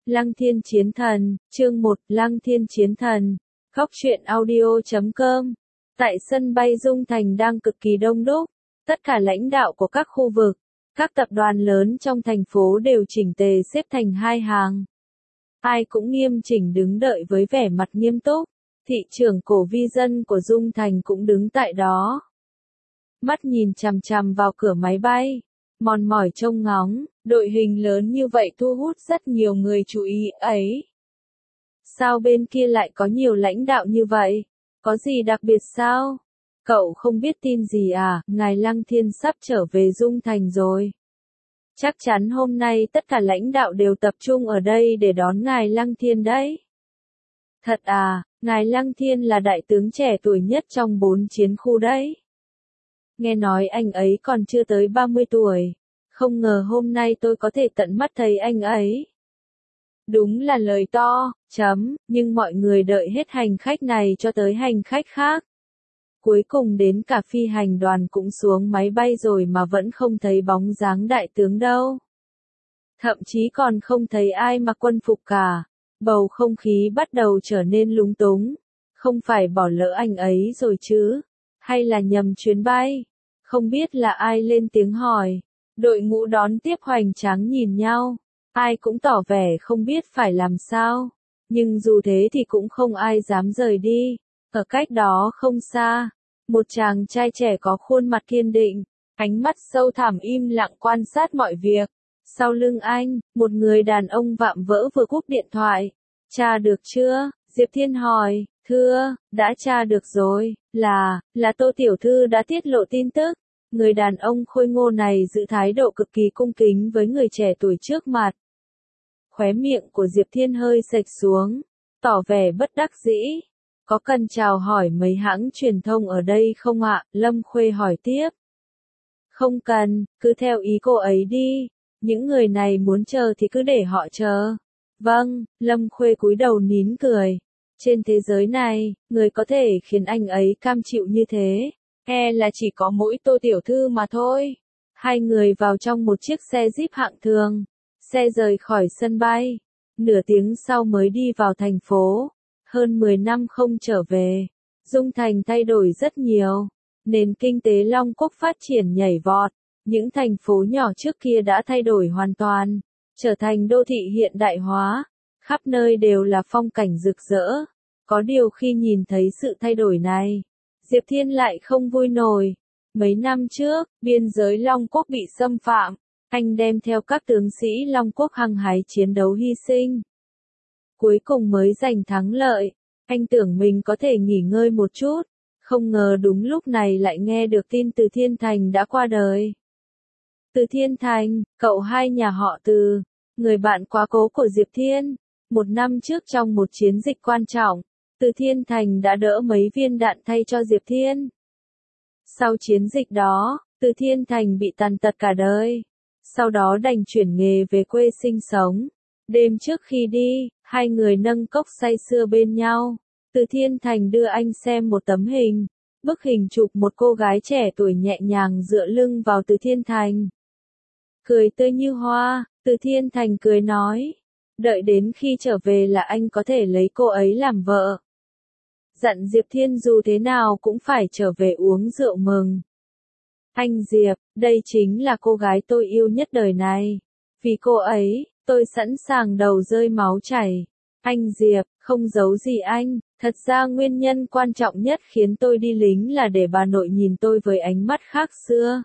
Lăng Thiên Chiến Thần, chương 1, Lăng Thiên Chiến Thần, Góc truyện audio.com. Tại sân bay Dung Thành đang cực kỳ đông đúc, tất cả lãnh đạo của các khu vực, các tập đoàn lớn trong thành phố đều chỉnh tề xếp thành hai hàng. Ai cũng nghiêm chỉnh đứng đợi với vẻ mặt nghiêm túc, thị trưởng Cổ Vi Dân của Dung Thành cũng đứng tại đó. Mắt nhìn chằm chằm vào cửa máy bay, mòn mỏi trông ngóng, đội hình lớn như vậy thu hút rất nhiều người chú ý ấy. Sao bên kia lại có nhiều lãnh đạo như vậy? Có gì đặc biệt sao? Cậu không biết tin gì à? Ngài Lăng Thiên sắp trở về Dung Thành rồi. Chắc chắn hôm nay tất cả lãnh đạo đều tập trung ở đây để đón Ngài Lăng Thiên đấy. Thật à, Ngài Lăng Thiên là đại tướng trẻ tuổi nhất trong 4 chiến khu đấy. Nghe nói anh ấy còn chưa tới 30 tuổi. Không ngờ hôm nay tôi có thể tận mắt thấy anh ấy. Đúng là lời to, nhưng mọi người đợi hết hành khách này cho tới hành khách khác. Cuối cùng đến cả phi hành đoàn cũng xuống máy bay rồi mà vẫn không thấy bóng dáng đại tướng đâu. Thậm chí còn không thấy ai mặc quân phục cả. Bầu không khí bắt đầu trở nên lúng túng. Không phải bỏ lỡ anh ấy rồi chứ? Hay là nhầm chuyến bay? Không biết là ai lên tiếng hỏi. Đội ngũ đón tiếp hoành tráng nhìn nhau. Ai cũng tỏ vẻ không biết phải làm sao. Nhưng dù thế thì cũng không ai dám rời đi. Ở cách đó không xa, một chàng trai trẻ có khuôn mặt kiên định, ánh mắt sâu thẳm im lặng quan sát mọi việc. Sau lưng anh, một người đàn ông vạm vỡ vừa cúp điện thoại. Tra được chưa? Diệp Thiên hỏi. Thưa, đã tra được rồi, là Tô Tiểu Thư đã tiết lộ tin tức. Người đàn ông khôi ngô này giữ thái độ cực kỳ cung kính với người trẻ tuổi trước mặt. Khóe miệng của Diệp Thiên hơi xệch xuống, tỏ vẻ bất đắc dĩ. Có cần chào hỏi mấy hãng truyền thông ở đây không ạ? Lâm Khuê hỏi tiếp. Không cần, cứ theo ý cô ấy đi. Những người này muốn chờ thì cứ để họ chờ. Vâng, Lâm Khuê cúi đầu nín cười. Trên thế giới này, người có thể khiến anh ấy cam chịu như thế, là chỉ có mỗi Tô Tiểu Thư mà thôi. Hai người vào trong một chiếc xe Jeep hạng thường. Xe rời khỏi sân bay. Nửa tiếng sau mới đi vào thành phố. Hơn 10 năm không trở về. Dung Thành thay đổi rất nhiều. Nền kinh tế Long Quốc phát triển nhảy vọt. Những thành phố nhỏ trước kia đã thay đổi hoàn toàn. Trở thành đô thị hiện đại hóa. Khắp nơi đều là phong cảnh rực rỡ. Có điều khi nhìn thấy sự thay đổi này, Diệp Thiên lại không vui nổi. Mấy năm trước, biên giới Long Quốc bị xâm phạm. Anh đem theo các tướng sĩ Long Quốc hăng hái chiến đấu hy sinh. Cuối cùng mới giành thắng lợi. Anh tưởng mình có thể nghỉ ngơi một chút. Không ngờ đúng lúc này lại nghe được tin Từ Thiên Thành đã qua đời. Từ Thiên Thành, cậu hai nhà họ Từ, người bạn quá cố của Diệp Thiên. Một năm trước trong một chiến dịch quan trọng, Từ Thiên Thành đã đỡ mấy viên đạn thay cho Diệp Thiên. Sau chiến dịch đó, Từ Thiên Thành bị tàn tật cả đời. Sau đó đành chuyển nghề về quê sinh sống. Đêm trước khi đi, hai người nâng cốc say sưa bên nhau. Từ Thiên Thành đưa anh xem một tấm hình. Bức hình chụp một cô gái trẻ tuổi nhẹ nhàng dựa lưng vào Từ Thiên Thành. Cười tươi như hoa, Từ Thiên Thành cười nói. Đợi đến khi trở về là anh có thể lấy cô ấy làm vợ. Dặn Diệp Thiên dù thế nào cũng phải trở về uống rượu mừng. Anh Diệp, đây chính là cô gái tôi yêu nhất đời này. Vì cô ấy, tôi sẵn sàng đầu rơi máu chảy. Anh Diệp, không giấu gì anh, thật ra nguyên nhân quan trọng nhất khiến tôi đi lính là để bà nội nhìn tôi với ánh mắt khác xưa.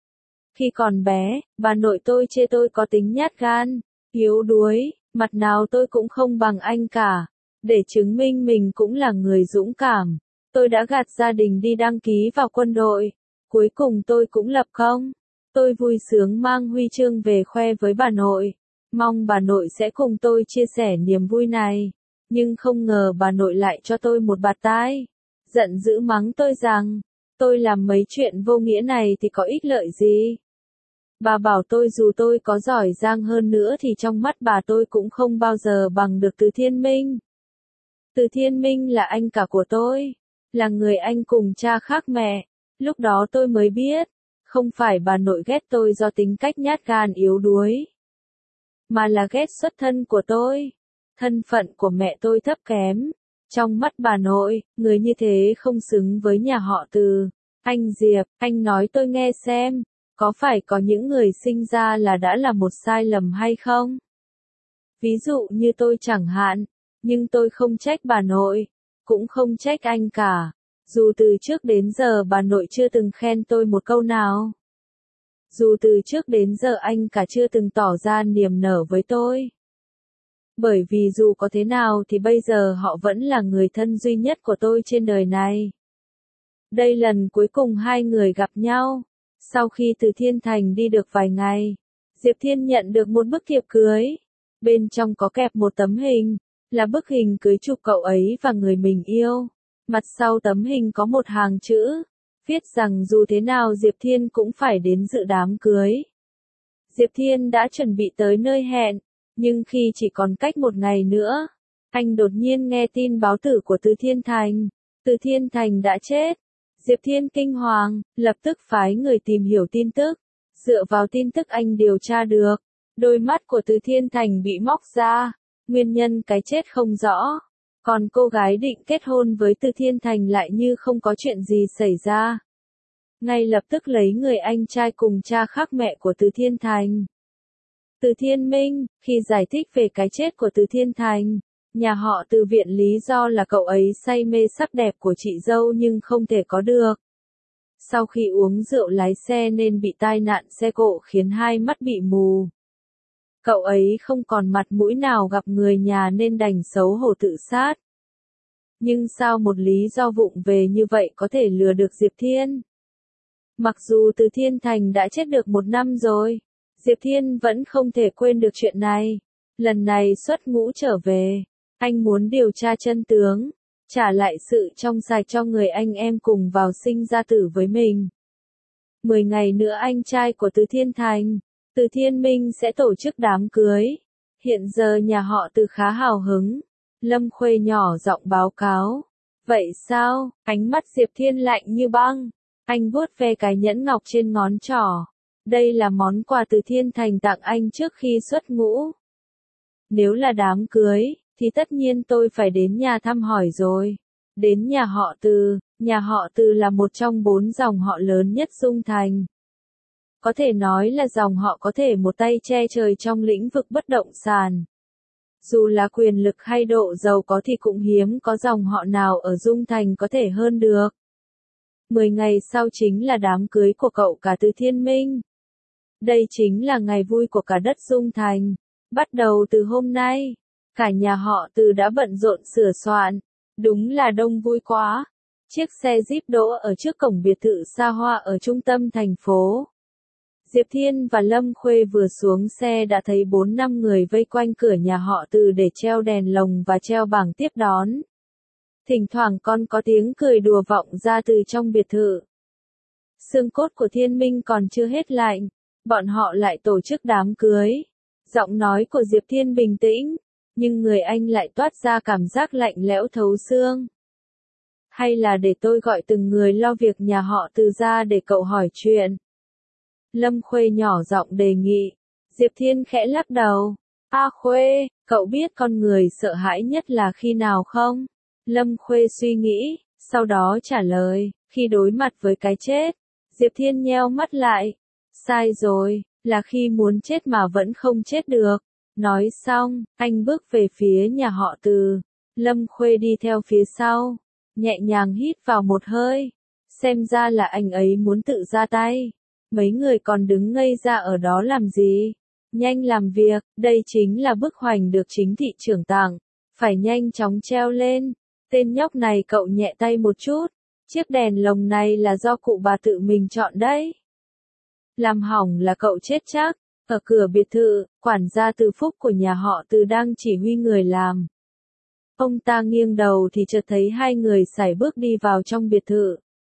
Khi còn bé, bà nội tôi chê tôi có tính nhát gan, yếu đuối, mặt nào tôi cũng không bằng anh cả. Để chứng minh mình cũng là người dũng cảm, tôi đã gạt gia đình đi đăng ký vào quân đội. Cuối cùng tôi cũng lập công. Tôi vui sướng mang huy chương về khoe với bà nội. Mong bà nội sẽ cùng tôi chia sẻ niềm vui này. Nhưng không ngờ bà nội lại cho tôi một bạt tai. Giận dữ mắng tôi rằng, tôi làm mấy chuyện vô nghĩa này thì có ích lợi gì. Bà bảo tôi dù tôi có giỏi giang hơn nữa thì trong mắt bà tôi cũng không bao giờ bằng được Từ Thiên Minh. Từ Thiên Minh là anh cả của tôi. Là người anh cùng cha khác mẹ. Lúc đó tôi mới biết, không phải bà nội ghét tôi do tính cách nhát gan yếu đuối. mà là ghét xuất thân của tôi. Thân phận của mẹ tôi thấp kém. Trong mắt bà nội, người như thế không xứng với nhà họ Từ. Anh Diệp, anh nói tôi nghe xem, có phải có những người sinh ra là đã là một sai lầm hay không? Ví dụ như tôi chẳng hạn, nhưng tôi không trách bà nội, cũng không trách anh cả. Dù từ trước đến giờ bà nội chưa từng khen tôi một câu nào. Dù từ trước đến giờ anh cả chưa từng tỏ ra niềm nở với tôi. Bởi vì dù có thế nào thì bây giờ họ vẫn là người thân duy nhất của tôi trên đời này. Đây lần cuối cùng hai người gặp nhau. Sau khi từ Thiên Thành đi được vài ngày, Diệp Thiên nhận được một bức thiệp cưới. Bên trong có kẹp một tấm hình, là bức hình cưới chụp cậu ấy và người mình yêu. Mặt sau tấm hình có một hàng chữ, viết rằng dù thế nào Diệp Thiên cũng phải đến dự đám cưới. Diệp Thiên đã chuẩn bị tới nơi hẹn, nhưng khi chỉ còn cách một ngày nữa, anh đột nhiên nghe tin báo tử của Từ Thiên Thành. Từ Thiên Thành đã chết. Diệp Thiên kinh hoàng, lập tức phái người tìm hiểu tin tức. Dựa vào tin tức anh điều tra được, đôi mắt của Từ Thiên Thành bị móc ra, nguyên nhân cái chết không rõ. Còn cô gái định kết hôn với Từ Thiên Thành lại như không có chuyện gì xảy ra. Ngay lập tức lấy người anh trai cùng cha khác mẹ của Từ Thiên Thành. Từ Thiên Minh, khi giải thích về cái chết của Từ Thiên Thành, nhà họ Từ viện lý do là cậu ấy say mê sắc đẹp của chị dâu nhưng không thể có được. Sau khi uống rượu lái xe nên bị tai nạn xe cộ khiến hai mắt bị mù. Cậu ấy không còn mặt mũi nào gặp người nhà nên đành xấu hổ tự sát. Nhưng sao một lý do vụng về như vậy có thể lừa được Diệp Thiên? Mặc dù Từ Thiên Thành đã chết được 1 năm rồi, Diệp Thiên vẫn không thể quên được chuyện này. Lần này xuất ngũ trở về, anh muốn điều tra chân tướng, trả lại sự trong sạch cho người anh em cùng vào sinh ra tử với mình. 10 ngày nữa anh trai của Từ Thiên Thành, Từ Thiên Minh sẽ tổ chức đám cưới. Hiện giờ nhà họ Từ khá hào hứng. Lâm Khuê nhỏ giọng báo cáo. Vậy sao? Ánh mắt Diệp Thiên lạnh như băng. Anh vuốt ve cái nhẫn ngọc trên ngón trỏ. Đây là món quà Từ Thiên Thành tặng anh trước khi xuất ngũ. Nếu là đám cưới, thì tất nhiên tôi phải đến nhà thăm hỏi rồi. Đến nhà họ Từ là một trong 4 dòng họ lớn nhất Dung Thành. Có thể nói là dòng họ có thể một tay che trời trong lĩnh vực bất động sản. Dù là quyền lực hay độ giàu có thì cũng hiếm có dòng họ nào ở Dung Thành có thể hơn được. 10 ngày sau chính là đám cưới của cậu cả Từ Thiên Minh. Đây chính là ngày vui của cả đất Dung Thành. Bắt đầu từ hôm nay, cả nhà họ Từ đã bận rộn sửa soạn. Đúng là đông vui quá. Chiếc xe Jeep đỗ ở trước cổng biệt thự xa hoa ở trung tâm thành phố. Diệp Thiên và Lâm Khuê vừa xuống xe đã thấy 4-5 người vây quanh cửa nhà họ Từ để treo đèn lồng và treo bảng tiếp đón. Thỉnh thoảng còn có tiếng cười đùa vọng ra từ trong biệt thự. Xương cốt của Thiên Minh còn chưa hết lạnh, bọn họ lại tổ chức đám cưới. Giọng nói của Diệp Thiên bình tĩnh, nhưng người anh lại toát ra cảm giác lạnh lẽo thấu xương. Hay là để tôi gọi từng người lo việc nhà họ Từ ra để cậu hỏi chuyện. Lâm Khuê nhỏ giọng đề nghị. Diệp Thiên khẽ lắc đầu. A Khuê, cậu biết con người sợ hãi nhất là khi nào không? Lâm Khuê suy nghĩ, sau đó trả lời, khi đối mặt với cái chết. Diệp Thiên nheo mắt lại. Sai rồi, là khi muốn chết mà vẫn không chết được. Nói xong, anh bước về phía nhà họ Từ. Lâm Khuê đi theo phía sau, nhẹ nhàng hít vào một hơi. Xem ra là anh ấy muốn tự ra tay. Mấy người còn đứng ngây ra ở đó làm gì? Nhanh làm việc, đây chính là bức hoành được chính thị trưởng tặng. Phải nhanh chóng treo lên. Tên nhóc này cậu nhẹ tay một chút. Chiếc đèn lồng này là do cụ bà tự mình chọn đấy. Làm hỏng là cậu chết chắc. Ở cửa biệt thự, quản gia Từ Phúc của nhà họ Từ đang chỉ huy người làm. Ông ta nghiêng đầu thì chợt thấy hai người sải bước đi vào trong biệt thự.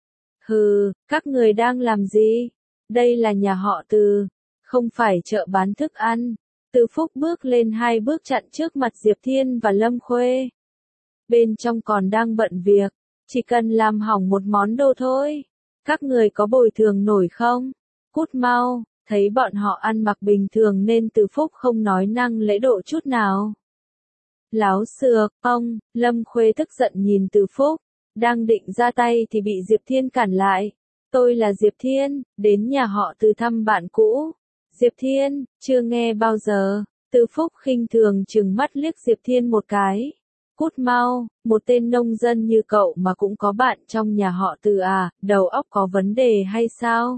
Hừ, các người đang làm gì? Đây là nhà họ Từ, không phải chợ bán thức ăn. Từ Phúc bước lên 2 bước chặn trước mặt Diệp Thiên và Lâm Khuê. Bên trong còn đang bận việc, chỉ cần làm hỏng một món đồ thôi. Các người có bồi thường nổi không? Cút mau, Thấy bọn họ ăn mặc bình thường nên Từ Phúc không nói năng lễ độ chút nào. Láo xược, ông, Lâm Khuê tức giận nhìn Từ Phúc, đang định ra tay thì bị Diệp Thiên cản lại. Tôi là Diệp Thiên, đến nhà họ Từ thăm bạn cũ. Diệp Thiên, chưa nghe bao giờ. Từ Phúc khinh thường trừng mắt liếc Diệp Thiên một cái. Cút mau, một tên nông dân như cậu mà cũng có bạn trong nhà họ Từ à, đầu óc có vấn đề hay sao?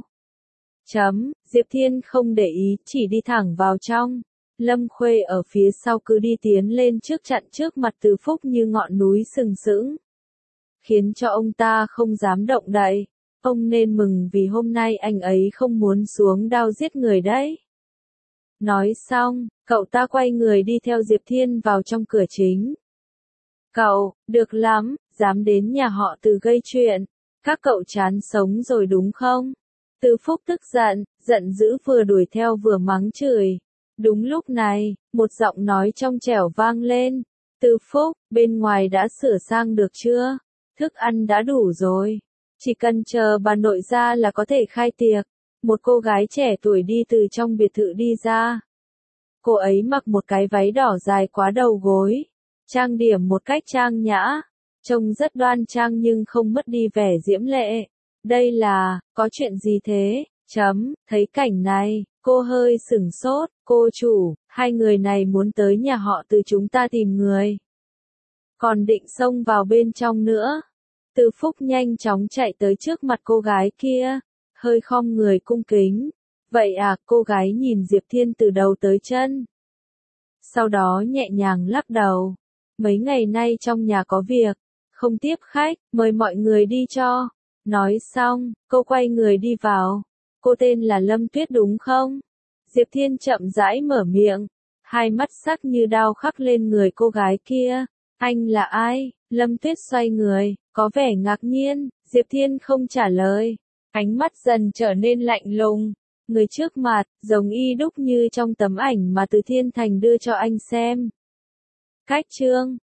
Diệp Thiên không để ý, chỉ đi thẳng vào trong. Lâm Khuê ở phía sau cứ đi tiến lên trước chặn trước mặt Từ Phúc như ngọn núi sừng sững. Khiến cho ông ta không dám động đậy. Ông nên mừng vì hôm nay anh ấy không muốn xuống đao giết người đấy. Nói xong, cậu ta quay người đi theo Diệp Thiên vào trong cửa chính. Cậu, được lắm, dám đến nhà họ Từ gây chuyện. Các cậu chán sống rồi đúng không? Từ Phúc tức giận, giận dữ vừa đuổi theo vừa mắng chửi. Đúng lúc này, một giọng nói trong trẻo vang lên. Từ Phúc, bên ngoài đã sửa sang được chưa? Thức ăn đã đủ rồi. Chỉ cần chờ bà nội ra là có thể khai tiệc. Một cô gái trẻ tuổi đi từ trong biệt thự đi ra. Cô ấy mặc một cái váy đỏ dài quá đầu gối. Trang điểm một cách trang nhã. Trông rất đoan trang nhưng không mất đi vẻ diễm lệ. Đây là, có chuyện gì thế? Thấy cảnh này, cô hơi sửng sốt. Cô chủ, hai người này muốn tới nhà họ Từ chúng ta tìm người. Còn định xông vào bên trong nữa. Từ Phúc nhanh chóng chạy tới trước mặt cô gái kia, hơi khom người cung kính. Vậy à, cô gái nhìn Diệp Thiên từ đầu tới chân. Sau đó nhẹ nhàng lắc đầu. Mấy ngày nay trong nhà có việc, không tiếp khách, mời mọi người đi cho. Nói xong, cô quay người đi vào. Cô tên là Lâm Tuyết đúng không? Diệp Thiên chậm rãi mở miệng, hai mắt sắc như đao khắc lên người cô gái kia. Anh là ai? Lâm Tuyết xoay người, có vẻ ngạc nhiên. Diệp Thiên không trả lời. Ánh mắt dần trở nên lạnh lùng. Người trước mặt, giống y đúc như trong tấm ảnh mà Từ Thiên Thành đưa cho anh xem. Cách chương